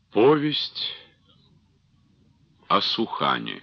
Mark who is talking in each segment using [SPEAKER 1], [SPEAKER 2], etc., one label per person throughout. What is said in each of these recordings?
[SPEAKER 1] Повесть о Сухане.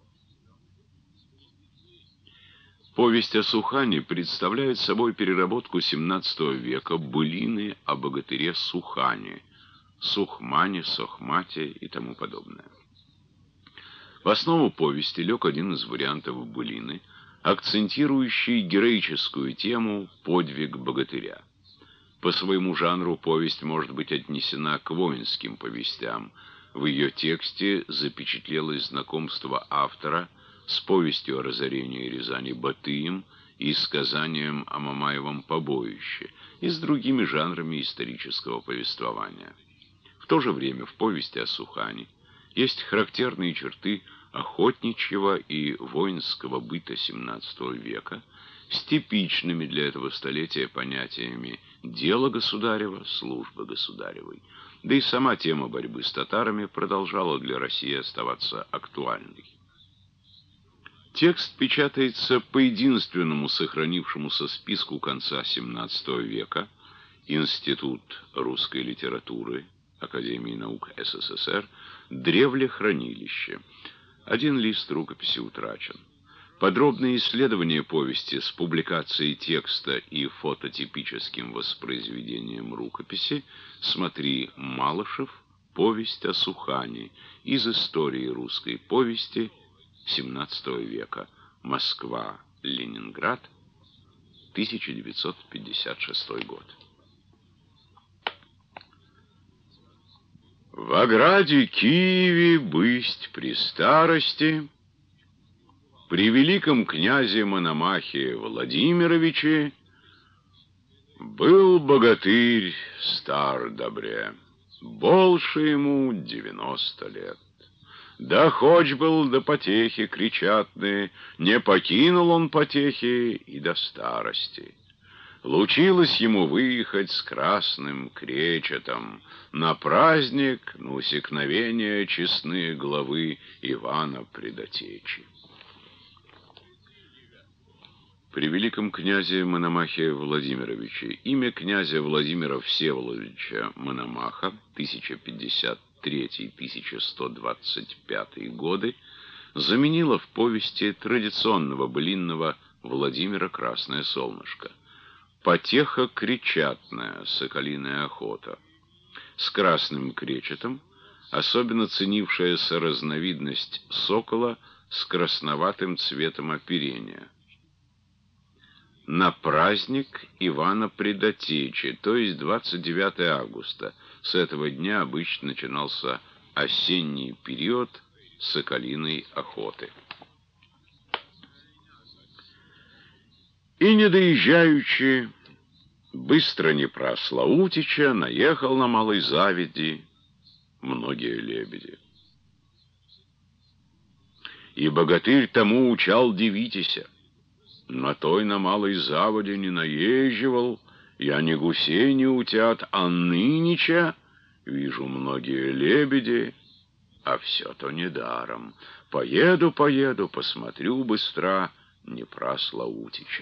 [SPEAKER 1] Повесть о Сухане представляет собой переработку XVII века былины о богатыре Сухане, Сухмане, Сохмате и тому подобное. В основу повести лег один из вариантов былины, акцентирующий героическую тему «Подвиг богатыря». По своему жанру повесть может быть отнесена к воинским повестям. В ее тексте запечатлелось знакомство автора с повестью о разорении Рязани Батыем и сказанием о Мамаевом побоище и с другими жанрами исторического повествования. В то же время в повести о Сухане есть характерные черты охотничьего и воинского быта XVII века с типичными для этого столетия понятиями «дело государева», «служба государевой». Да и сама тема борьбы с татарами продолжала для России оставаться актуальной. Текст печатается по единственному сохранившемуся списку конца XVII века Институт русской литературы Академии наук СССР «Древлехранилище». Один лист рукописи утрачен. Подробные исследования повести с публикацией текста и фототипическим воспроизведением рукописи смотри Малышев «Повесть о Сухане» из истории русской повести XVII века. Москва, Ленинград, 1956 год. В ограде Киеве бысть при старости, при великом князе Мономахе Владимировиче был богатырь стар добре, больше ему 90 лет. Да хоть был до потехи кричатные, не покинул он потехи и до старости. Лучилось ему выехать с красным кречетом на праздник, на усекновение честные главы Ивана Предотечи. При великом князе Мономахе Владимировиче имя князя Владимира Всеволодовича Мономаха 1053-1125 годы заменило в повести традиционного былинного Владимира Красное солнышко. Потеха кречатная, соколиная охота. С красным кречетом особенно ценившаяся разновидность сокола с красноватым цветом оперения. На праздник Ивана Предотечи, то есть 29 августа. С этого дня обычно начинался осенний период соколиной охоты. И, не доезжаючи, быстро Днепра Славутича, наехал на Малой Заводи многие лебеди. И богатырь тому учал дивитеся: на той на Малой Заводе не наезживал, я ни гусей не утят, а нынеча вижу многие лебеди, а все то недаром. Поеду, посмотрю быстро Днепра Славутича.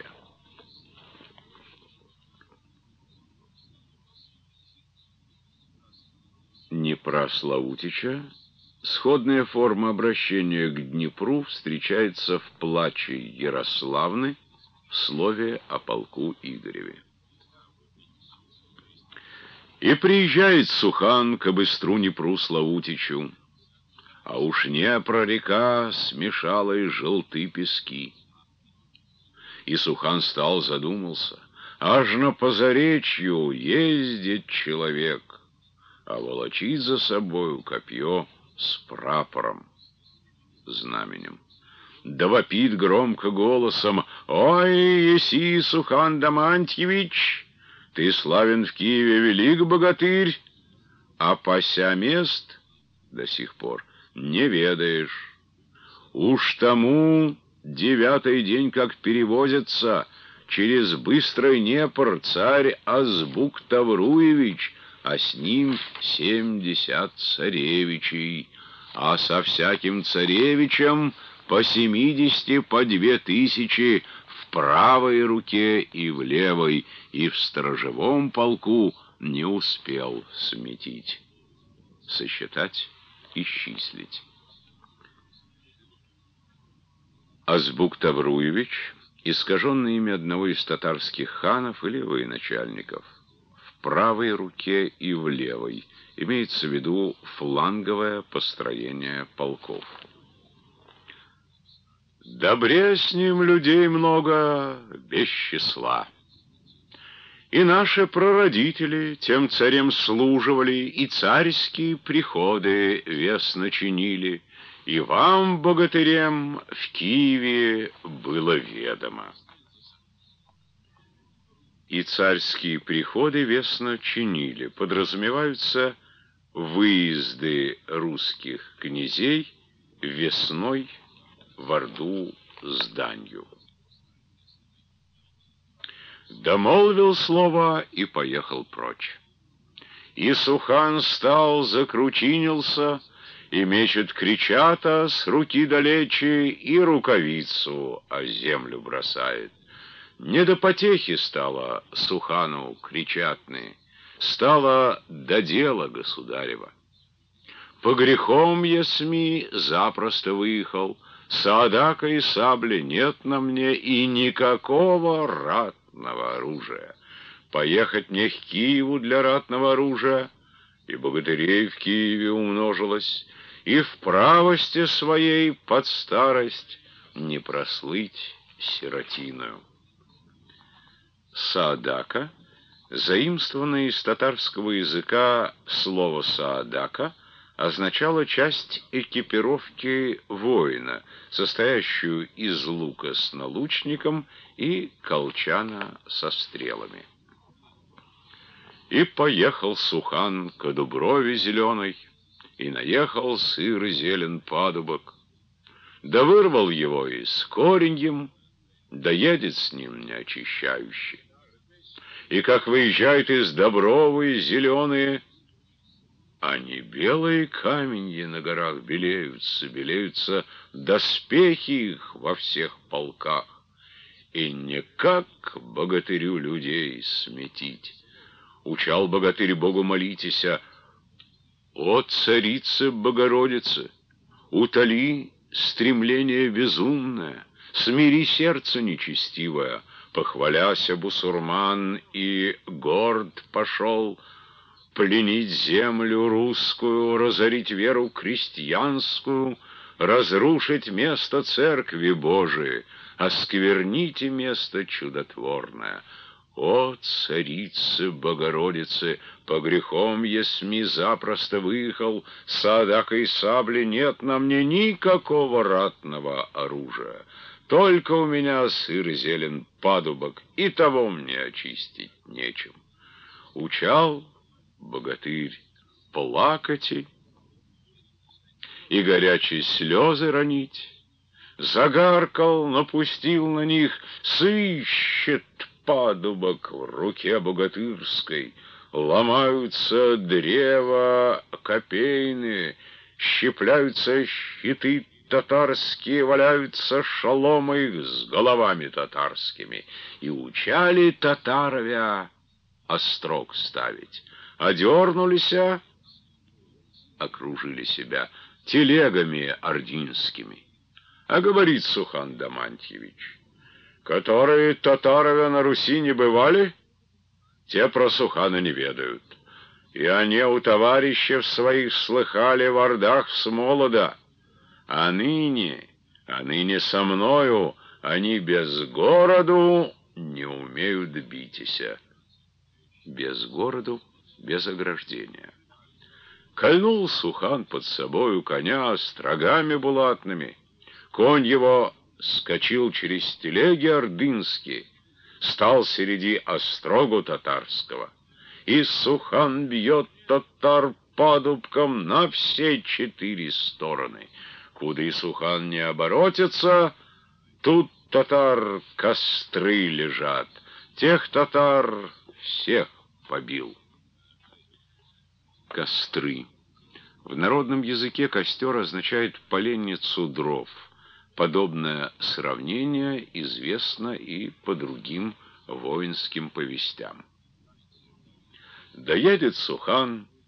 [SPEAKER 1] Днепра Славутича, сходная форма обращения к Днепру, встречается в плаче Ярославны в слове о полку Игореве. И приезжает Сухан к быстру Днепру Славутичу, а уж Днепра река смешала и желты пески. И Сухан стал задумался, аж на позаречью ездит человек, а волочит за собою копье с прапором, знаменем. Да вопит громко голосом: «Ой, еси, Сухан Дамантьевич, ты славен в Киеве велик богатырь, а пася мест до сих пор не ведаешь. Уж тому 9-й день, как перевозятся через быстрый Днепр царь Азбук Тавруевич, а с ним 70 царевичей, а со всяким царевичем по 70, по 2000 в правой руке и в левой, и в сторожевом полку не успел сметить». сосчитать, исчислить. Азбук Тавруевич, искаженное имя одного из татарских ханов или военачальников, в правой руке и в левой, имеется в виду фланговое построение полков. Добре с ним людей много, без числа. И наши прародители тем царем служивали, и царские приходы весно чинили, и вам, богатырям, в Киеве было ведомо. И царские приходы весно чинили, подразумеваются выезды русских князей весной в Орду с данью. Домолвил слово и поехал прочь. И Сухан стал, закручинился, и мечет кричата с руки далече, и рукавицу о землю бросает. Не до потехи стало Сухану кричатны, стало до дела государева. По грехом ясми запросто выехал, саадака и сабли нет на мне, и никакого ратного оружия. Поехать мне к Киеву для ратного оружия, и богатырей в Киеве умножилось, и в правости своей под старость не прослыть сиротиною. Саадака, заимствованное из татарского языка слово «саадака», означало часть экипировки воина, состоящую из лука с налучником и колчана со стрелами. И поехал Сухан к дуброве зеленой, и наехал сыр и зелен падубок, да вырвал его и с кореньем, да едет с ним не очищающий. И как выезжают из Добровы зеленые, они белые каменья на горах белеются доспехи их во всех полках, и никак богатырю людей сметить. Учал богатырь Богу молитеся: «О, царице Богородице, утоли стремление безумное, смири сердце нечестивое». Похваляся бусурман и горд пошел пленить землю русскую, разорить веру крестьянскую, разрушить место церкви Божией, оскверните место чудотворное. О, царице Богородице, по грехом ясми запросто выехал, саадака и сабли нет на мне никакого ратного оружия. Только у меня сыр и зелен падубок, и того мне очистить нечем. Учал богатырь плакати и горячие слезы ронить, загаркал, напустил на них, сыщет падубок в руке богатырской, ломаются древа копейные, щепляются щиты татарские, валяются шоломы их с головами татарскими. И учали татаровя острог ставить. Одернулися, окружили себя телегами ординскими. А говорит Сухан Дамантьевич: которые татаровя на Руси не бывали, те про Сухана не ведают. И они у товарищев своих слыхали в ордах с молода. А ныне со мною они без городу не умеют битися. Без городу, без ограждения. Кольнул Сухан под собою коня острогами булатными. Конь его скочил через телеги ордынские, стал среди острогу татарского. И Сухан бьет татар падубком на все 4 стороны. Куда и Сухан не оборотится, тут татар костры лежат. Тех татар всех побил. Костры. В народном языке костер означает поленницу дров. Подобное сравнение известно и по другим воинским повестям. Доедет Сухан,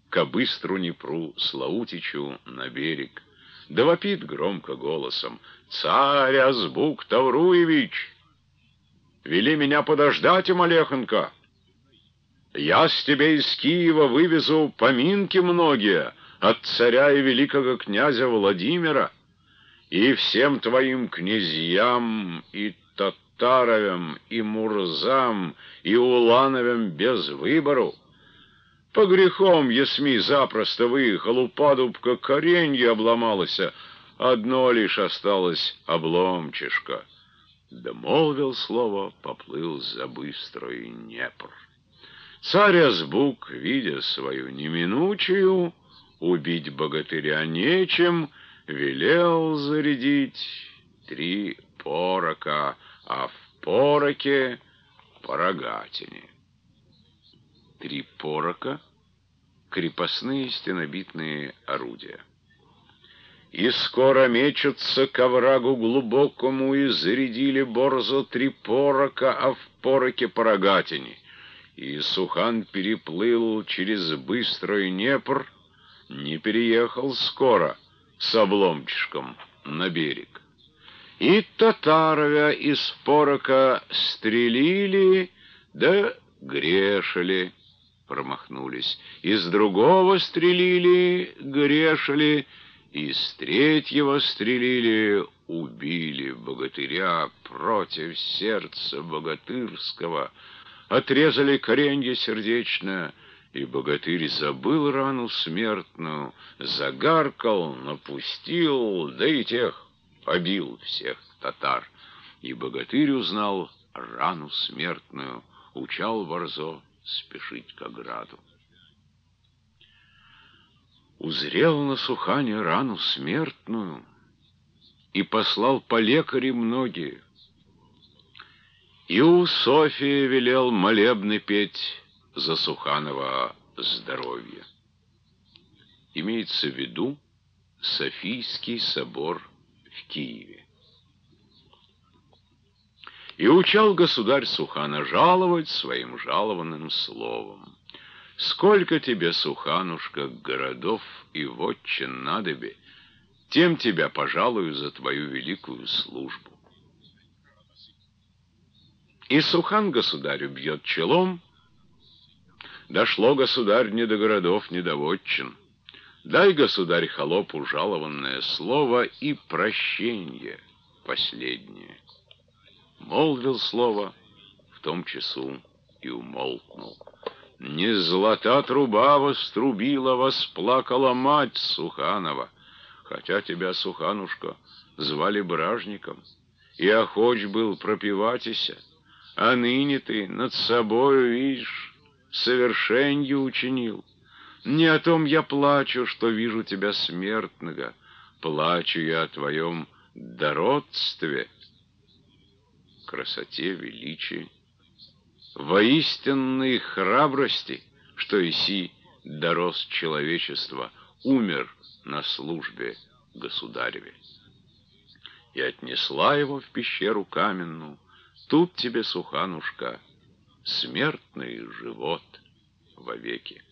[SPEAKER 1] ко быстру Днепру, Славутичу на берег. Да вопит громко голосом: «Царь Азбук Тавруевич, вели меня подождать, Малехонька. Я с тебе из Киева вывезу поминки многие от царя и великого князя Владимира, и всем твоим князьям, и татаровям, и мурзам, и улановям без выбору. По грехом есми запросто выехал, у падубка коренье обломалось, одно лишь осталось обломчишко». Да молвил слово, поплыл за быстрой Днепр. Царь Азбук, видя свою неминучую, убить богатыря нечем, велел зарядить 3 порока, а в пороке по рогатине. 3 порока — крепостные стенобитные орудия. И скоро мечутся к оврагу глубокому, и зарядили борзо 3 порока, а в пороке по рогатине. И Сухан переплыл через быстрый Днепр, не переехал скоро с обломчишком на берег. И татаровя из порока стрелили, да грешили, промахнулись. Из другого стрелили, грешили, из третьего стрелили, убили богатыря против сердца богатырского, отрезали коренье сердечное, и богатырь забыл рану смертную, загаркал, напустил, да и тех побил всех татар. И богатырь узнал рану смертную, учал борзо спешить к ограду. Узрел на Сухане рану смертную и послал по лекари многие. И у Софии велел молебны петь за Суханова здоровье. Имеется в виду Софийский собор в Киеве. И учал государь Сухана жаловать своим жалованным словом: «Сколько тебе, Суханушка, городов и вотчин надоби, тем тебя пожалую за твою великую службу». И Сухан государю бьет челом: «Дошло, государь, не до городов, не до вотчин. Дай, государь, холопу жалованное слово и прощенье последнее». Молвил слово, в том часу и умолкнул. Не золота труба вострубила, восплакала мать Суханова, хотя тебя, Суханушка, звали бражником, и охоч был пропиватися, а ныне ты над собою, видишь, совершенье учинил. Не о том я плачу, что вижу тебя смертного, плачу я о твоем дородстве, красоте, величии, воистинной храбрости, что иси дорос человечества, умер на службе государеве. И отнесла его в пещеру каменную. Тут тебе, Суханушка, смертный живот вовеки.